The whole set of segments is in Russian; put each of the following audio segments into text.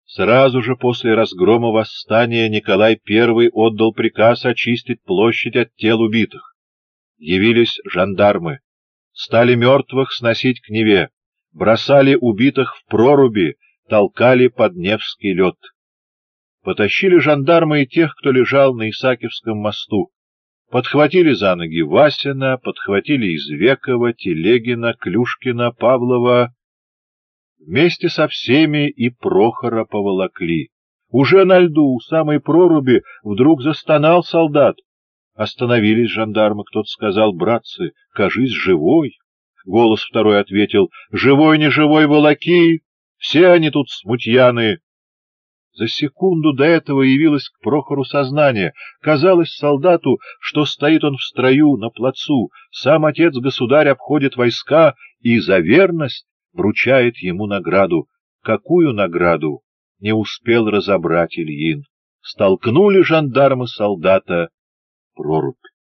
Сразу же после разгрома восстания Николай I отдал приказ очистить площадь от тел убитых. Явились жандармы, стали мертвых сносить к Неве, бросали убитых в проруби, толкали под Невский лед. Потащили жандармы и тех, кто лежал на Исаакиевском мосту. Подхватили за ноги Васина, подхватили Извекова, Телегина, Клюшкина, Павлова. Вместе со всеми и Прохора поволокли. Уже на льду, у самой проруби, вдруг застонал солдат. Остановились жандармы, кто-то сказал: «Братцы, кажись, живой». Голос второй ответил: «Живой, не живой, волоки, все они тут смутьяны». За секунду до этого явилось к Прохору сознание. Казалось солдату, что стоит он в строю на плацу, сам отец-государь обходит войска и за верность вручает ему награду. Какую награду, не успел разобрать Ильин. Столкнули жандармы солдата в прорубь.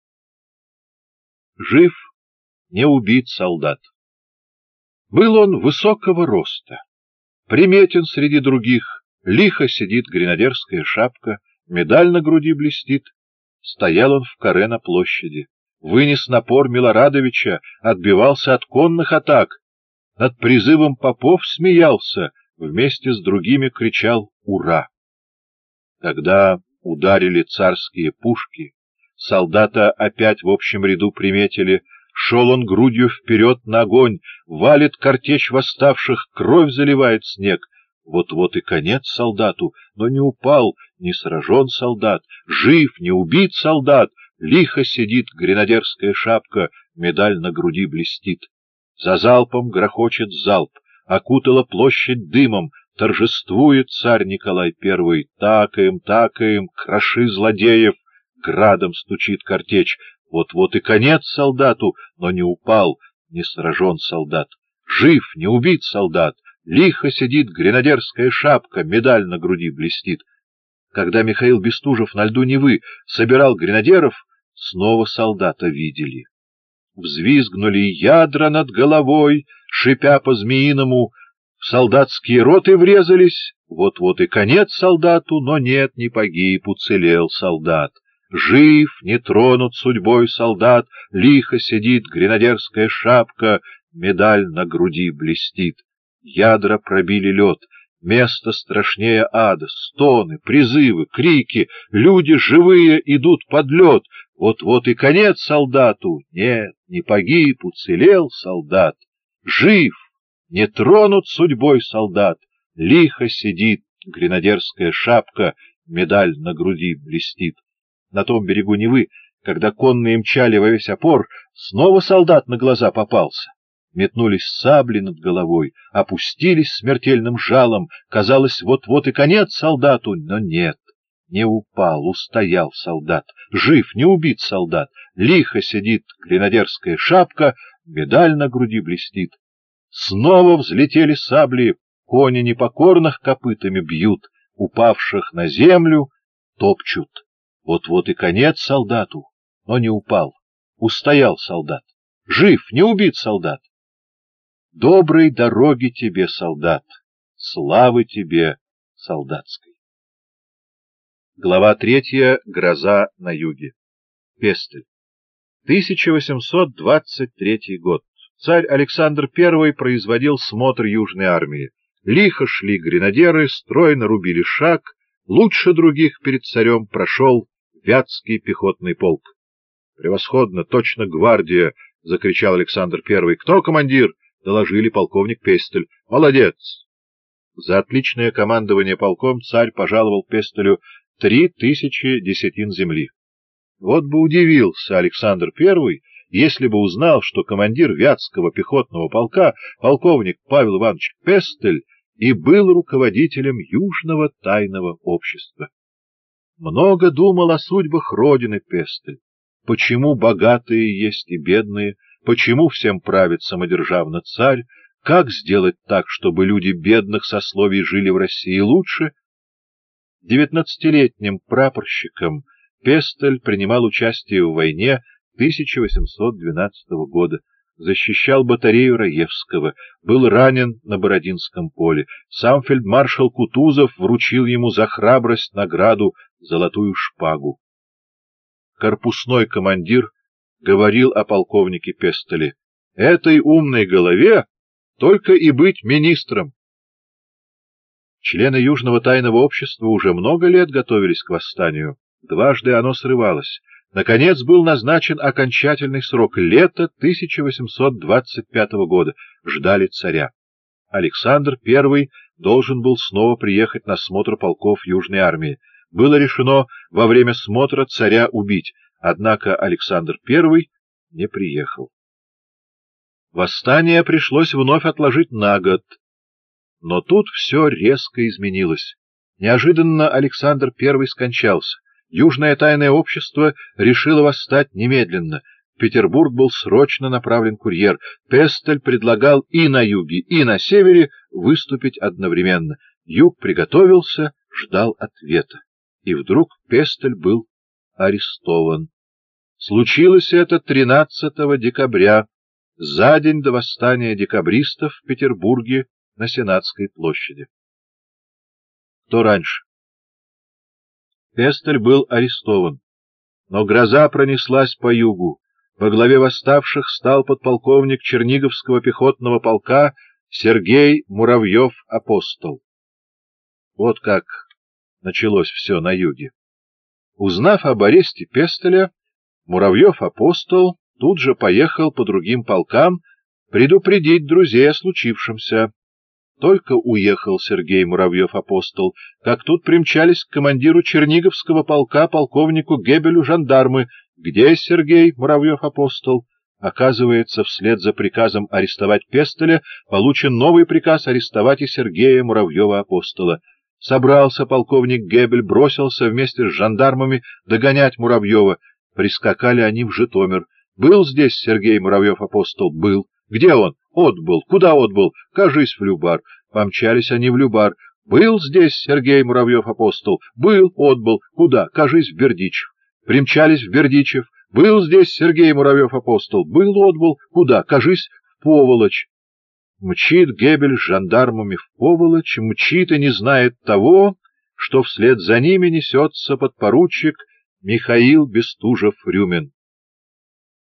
Жив, не убит солдат. Был он высокого роста, приметен среди других. Лихо сидит гренадерская шапка, медаль на груди блестит. Стоял он в каре на площади, вынес напор Милорадовича, отбивался от конных атак. Над призывом попов смеялся, вместе с другими кричал «Ура!». Когда ударили царские пушки, солдата опять в общем ряду приметили. Шел он грудью вперед на огонь, валит картечь восставших, кровь заливает снег. Вот-вот и конец солдату, но не упал, не сражен солдат, жив, не убит солдат, лихо сидит гренадерская шапка, медаль на груди блестит. За залпом грохочет залп, окутала площадь дымом, торжествует царь Николай I. Такаем, кроши злодеев, градом стучит картечь. Вот-вот и конец солдату, но не упал, не сражен солдат, жив, не убит солдат. Лихо сидит гренадерская шапка, медаль на груди блестит. Когда Михаил Бестужев на льду Невы собирал гренадеров, снова солдата видели. Взвизгнули ядра над головой, шипя по-змеиному, в солдатские роты врезались. Вот-вот и конец солдату, но нет, не погиб, уцелел солдат. Жив, не тронут судьбой солдат, лихо сидит гренадерская шапка, медаль на груди блестит. Ядра пробили лед, место страшнее ада, стоны, призывы, крики, люди живые идут под лед. Вот-вот и конец солдату, нет, не погиб, уцелел солдат. Жив, не тронут судьбой солдат, лихо сидит гренадерская шапка, медаль на груди блестит. На том берегу Невы, когда конные мчали во весь опор, снова солдат на глаза попался. Метнулись сабли над головой, опустились смертельным жалом. Казалось, вот-вот и конец солдату, но нет, не упал, устоял солдат. Жив, не убит солдат, лихо сидит гренадерская шапка, медаль на груди блестит. Снова взлетели сабли, кони непокорных копытами бьют, упавших на землю топчут. Вот-вот и конец солдату, но не упал, устоял солдат. Жив, не убит солдат. Доброй дороги тебе, солдат, славы тебе солдатской. Глава 3. Гроза на юге. Пестель. 1823 год. Царь Александр I производил смотр Южной армии. Лихо шли гренадеры, стройно рубили шаг. Лучше других перед царем прошел Вятский пехотный полк. «Превосходно, точно гвардия!» — закричал Александр I. «Кто командир?» — доложили полковник Пестель. «Молодец!» За отличное командование полком царь пожаловал Пестелю 3000 десятин земли. Вот бы удивился Александр I, если бы узнал, что командир Вятского пехотного полка, полковник Павел Иванович Пестель, и был руководителем Южного тайного общества. Много думал о судьбах родины Пестель. Почему богатые есть и бедные, почему всем правит самодержавно царь, как сделать так, чтобы люди бедных сословий жили в России лучше? 19-летним прапорщиком Пестель принимал участие в войне 1812 года. защищал батарею Раевского, был ранен на Бородинском поле. Сам фельдмаршал Кутузов вручил ему за храбрость награду золотую шпагу. Корпусной командир говорил о полковнике Пестеле: «Этой умной голове только и быть министром». Члены Южного тайного общества уже много лет готовились к восстанию. Дважды оно срывалось. Наконец был назначен окончательный срок — лето 1825 года. Ждали царя. Александр I должен был снова приехать на смотр полков Южной армии. Было решено во время смотра царя убить, однако Александр I не приехал. Восстание пришлось вновь отложить на год. Но тут все резко изменилось. Неожиданно Александр I скончался. Южное тайное общество решило восстать немедленно. В Петербург был срочно направлен курьер. Пестель предлагал и на юге, и на севере выступить одновременно. Юг приготовился, ждал ответа. И вдруг Пестель был арестован. Случилось это 13 декабря, за день до восстания декабристов в Петербурге на Сенатской площади. Кто раньше? Пестель был арестован, но гроза пронеслась по югу. Во главе восставших стал подполковник Черниговского пехотного полка Сергей Муравьев-Апостол. Вот как началось все на юге. Узнав об аресте Пестеля, Муравьев-Апостол тут же поехал по другим полкам предупредить друзей о случившемся. Только уехал Сергей Муравьев-Апостол, как тут примчались к командиру Черниговского полка, полковнику Гебелю, жандармы. Где Сергей Муравьев-Апостол? Оказывается, вслед за приказом арестовать Пестеля получен новый приказ арестовать и Сергея Муравьева-Апостола. Собрался полковник Гебель, бросился вместе с жандармами догонять Муравьева. Прискакали они в Житомир. Был здесь Сергей Муравьев-Апостол? Был. Где он? Отбыл. Куда отбыл? Кажись, в Любар. Помчались они в Любар. Был здесь Сергей Муравьев-Апостол? Был. Отбыл. Куда? Кажись, в Бердичев. Примчались в Бердичев. Был здесь Сергей Муравьев-Апостол? Был. Отбыл. Куда? Кажись, в Поволочь. Мчит Гебель с жандармами в Поволочь, мчит и не знает того, что вслед за ними несется подпоручик Михаил Бестужев-Рюмин.